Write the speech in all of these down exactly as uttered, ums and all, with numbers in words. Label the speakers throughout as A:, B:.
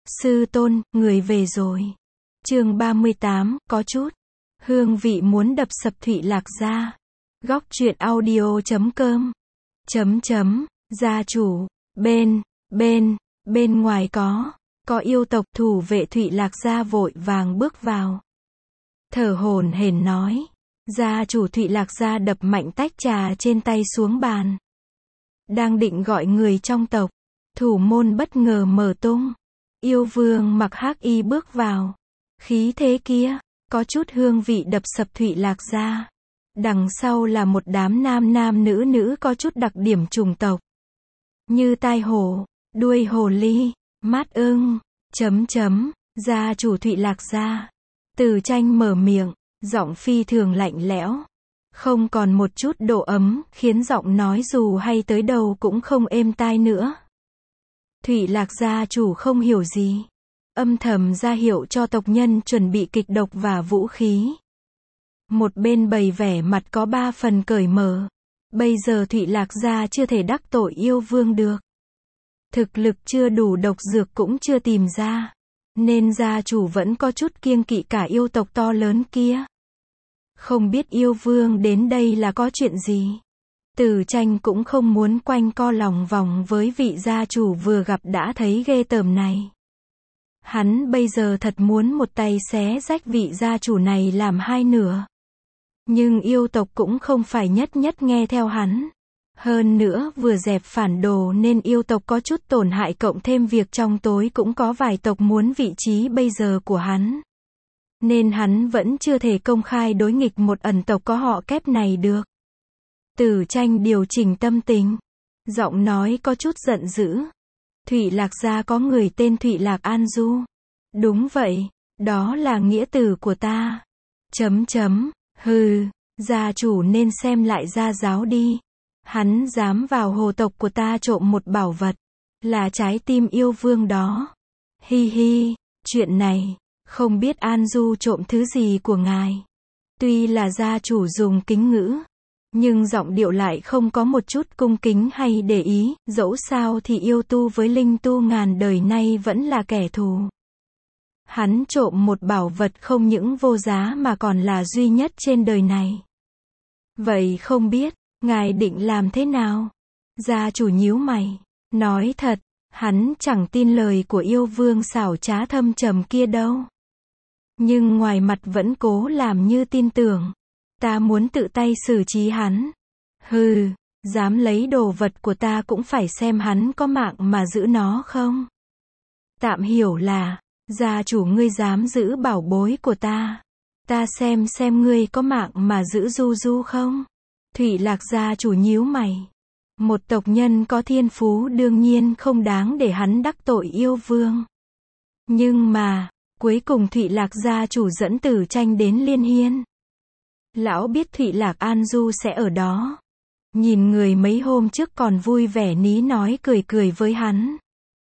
A: Sư tôn, người về rồi. Chương ba mươi tám, có chút hương vị muốn đập sập Thụy Lạc gia. Góc truyện audio chấm com. Chấm chấm, gia chủ, bên, bên, bên ngoài có, có yêu tộc. Thủ vệ Thụy Lạc gia vội vàng bước vào. Thở hổn hển nói. Gia chủ Thụy Lạc gia đập mạnh tách trà trên tay xuống bàn. Đang định gọi người trong tộc. Thủ môn bất ngờ mở tung. Yêu vương mặc hắc y bước vào. Khí thế kia, có chút hương vị đập sập Thụy Lạc gia. Đằng sau là một đám nam nam nữ nữ có chút đặc điểm chủng tộc. Như tai hổ, đuôi hồ ly, mắt ưng, chấm chấm, gia chủ Thụy Lạc gia. Từ Tranh mở miệng, giọng phi thường lạnh lẽo. Không còn một chút độ ấm, khiến giọng nói dù hay tới đầu cũng không êm tai nữa. Thụy Lạc gia chủ không hiểu gì. Âm thầm ra hiệu cho tộc nhân chuẩn bị kịch độc và vũ khí. Một bên bày vẻ mặt có ba phần cởi mở. Bây giờ Thụy Lạc gia chưa thể đắc tội yêu vương được. Thực lực chưa đủ, độc dược cũng chưa tìm ra. Nên gia chủ vẫn có chút kiêng kỵ cả yêu tộc to lớn kia. Không biết yêu vương đến đây là có chuyện gì. Từ Tranh cũng không muốn quanh co lòng vòng với vị gia chủ vừa gặp đã thấy ghê tởm này. Hắn bây giờ thật muốn một tay xé rách vị gia chủ này làm hai nửa. Nhưng yêu tộc cũng không phải nhất nhất nghe theo hắn. Hơn nữa vừa dẹp phản đồ nên yêu tộc có chút tổn hại, cộng thêm việc trong tối cũng có vài tộc muốn vị trí bây giờ của hắn. Nên hắn vẫn chưa thể công khai đối nghịch một ẩn tộc có họ kép này được. Từ Tranh điều chỉnh tâm tình. Giọng nói có chút giận dữ. Thụy Lạc gia có người tên Thụy Lạc An Du. Đúng vậy, đó là nghĩa tử của ta. Chấm chấm, hừ, gia chủ nên xem lại gia giáo đi. Hắn dám vào hồ tộc của ta trộm một bảo vật. Là trái tim yêu vương đó. Hi hi, chuyện này, không biết An Du trộm thứ gì của ngài. Tuy là gia chủ dùng kính ngữ. Nhưng giọng điệu lại không có một chút cung kính hay để ý, dẫu sao thì yêu tu với linh tu ngàn đời nay vẫn là kẻ thù. Hắn trộm một bảo vật không những vô giá mà còn là duy nhất trên đời này. Vậy không biết, ngài định làm thế nào? Gia chủ nhíu mày, nói thật, hắn chẳng tin lời của yêu vương xảo trá thâm trầm kia đâu. Nhưng ngoài mặt vẫn cố làm như tin tưởng. Ta muốn tự tay xử trí hắn. Hừ, dám lấy đồ vật của ta cũng phải xem hắn có mạng mà giữ nó không. Tạm hiểu là, gia chủ ngươi dám giữ bảo bối của ta. Ta xem xem ngươi có mạng mà giữ Du Du không. Thụy Lạc gia chủ nhíu mày. Một tộc nhân có thiên phú đương nhiên không đáng để hắn đắc tội yêu vương. Nhưng mà, cuối cùng Thụy Lạc gia chủ dẫn Từ Tranh đến Liên Hiên. Lão biết Thụy Lạc An Du sẽ ở đó. Nhìn người mấy hôm trước còn vui vẻ ní nói cười cười với hắn.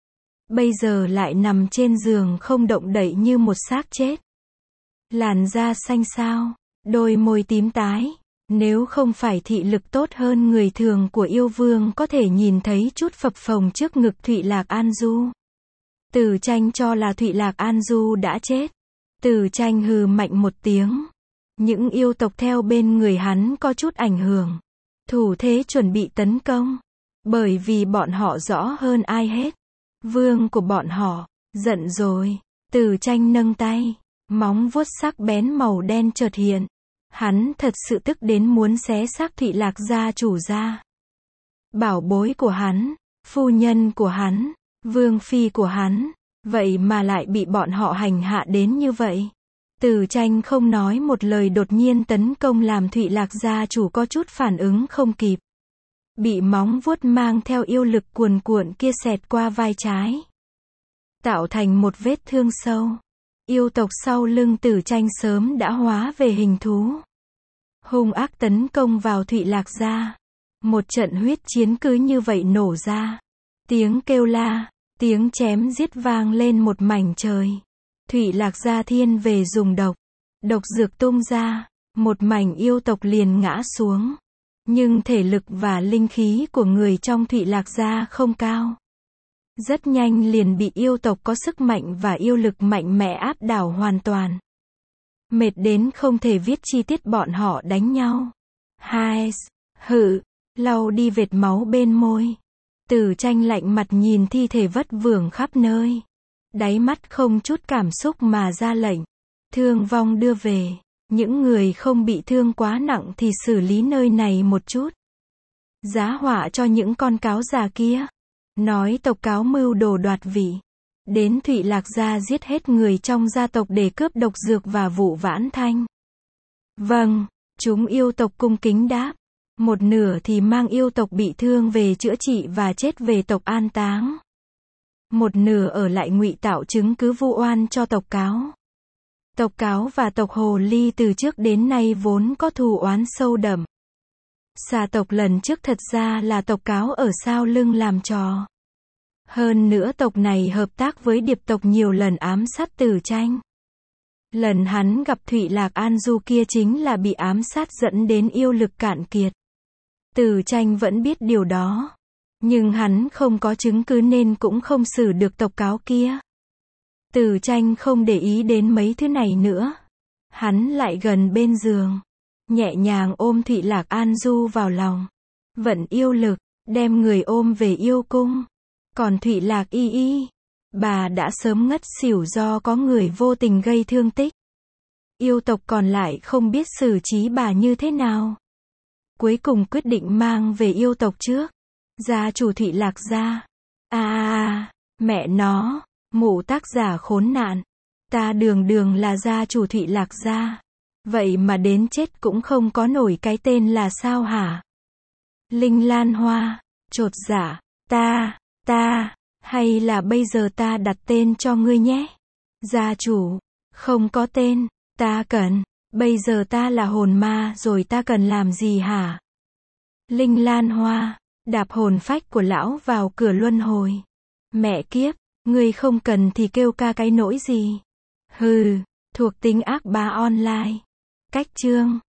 A: Bây giờ lại nằm trên giường không động đậy như một xác chết. Làn da xanh xao, đôi môi tím tái. Nếu không phải thị lực tốt hơn người thường của yêu vương có thể nhìn thấy chút phập phồng trước ngực Thụy Lạc An Du. Từ Tranh cho là Thụy Lạc An Du đã chết. Từ Tranh hừ mạnh một tiếng. Những yêu tộc theo bên người hắn có chút ảnh hưởng. Thủ thế chuẩn bị tấn công. Bởi vì bọn họ rõ hơn ai hết. Vương của bọn họ, giận rồi. Từ Tranh nâng tay. Móng vuốt sắc bén màu đen chợt hiện. Hắn thật sự tức đến muốn xé xác Thụy Lạc gia chủ ra. Bảo bối của hắn, phu nhân của hắn, vương phi của hắn. Vậy mà lại bị bọn họ hành hạ đến như vậy. Từ Tranh không nói một lời đột nhiên tấn công làm Thụy Lạc gia chủ có chút phản ứng không kịp. Bị móng vuốt mang theo yêu lực cuồn cuộn kia xẹt qua vai trái. Tạo thành một vết thương sâu. Yêu tộc sau lưng Từ Tranh sớm đã hóa về hình thú. Hung ác tấn công vào Thụy Lạc gia. Một trận huyết chiến cứ như vậy nổ ra. Tiếng kêu la, tiếng chém giết vang lên một mảnh trời. Thụy Lạc gia thiên về dùng độc. Độc dược tung ra, một mảnh yêu tộc liền ngã xuống. Nhưng thể lực và linh khí của người trong Thụy Lạc gia không cao. Rất nhanh liền bị yêu tộc có sức mạnh và yêu lực mạnh mẽ áp đảo hoàn toàn. Mệt đến không thể viết chi tiết bọn họ đánh nhau. Hai, hự, lau đi vệt máu bên môi. Tử Tranh lạnh mặt nhìn thi thể vất vưởng khắp nơi. Đáy mắt không chút cảm xúc mà ra lệnh. Thương vong đưa về. Những người không bị thương quá nặng thì xử lý nơi này một chút. Giá họa cho những con cáo già kia. Nói tộc cáo mưu đồ đoạt vị. Đến Thụy Lạc gia giết hết người trong gia tộc để cướp độc dược và vụ Vãn Thanh. Vâng, chúng yêu tộc cung kính đáp. Một nửa thì mang yêu tộc bị thương về chữa trị và chết về tộc an táng. Một nửa ở lại ngụy tạo chứng cứ vu oan cho tộc cáo. Tộc cáo và tộc hồ ly từ trước đến nay vốn có thù oán sâu đậm. Xà tộc lần trước thật ra là tộc cáo ở sau lưng làm trò. Hơn nữa tộc này hợp tác với điệp tộc nhiều lần ám sát Tử Tranh. Lần hắn gặp Thụy Lạc An Du kia chính là bị ám sát dẫn đến yêu lực cạn kiệt. Tử Tranh vẫn biết điều đó. Nhưng hắn không có chứng cứ nên cũng không xử được tộc cáo kia. Tử Tranh không để ý đến mấy thứ này nữa. Hắn lại gần bên giường. Nhẹ nhàng ôm Thụy Lạc An Du vào lòng. Vận yêu lực, đem người ôm về yêu cung. Còn Thụy Lạc y y, bà đã sớm ngất xỉu do có người vô tình gây thương tích. Yêu tộc còn lại không biết xử trí bà như thế nào. Cuối cùng quyết định mang về yêu tộc trước. Gia chủ Thụy Lạc gia. À à à, mẹ nó, mụ tác giả khốn nạn. Ta đường đường là gia chủ Thụy Lạc gia. Vậy mà đến chết cũng không có nổi cái tên là sao hả? Linh Lan Hoa, chột dạ, ta, ta, hay là bây giờ ta đặt tên cho ngươi nhé? Gia chủ, không có tên, ta cần, bây giờ ta là hồn ma rồi ta cần làm gì hả? Linh Lan Hoa, đạp hồn phách của lão vào cửa luân hồi. Mẹ kiếp, ngươi không cần thì kêu ca cái nỗi gì? Hừ, thuộc tính ác bá online. Cách chương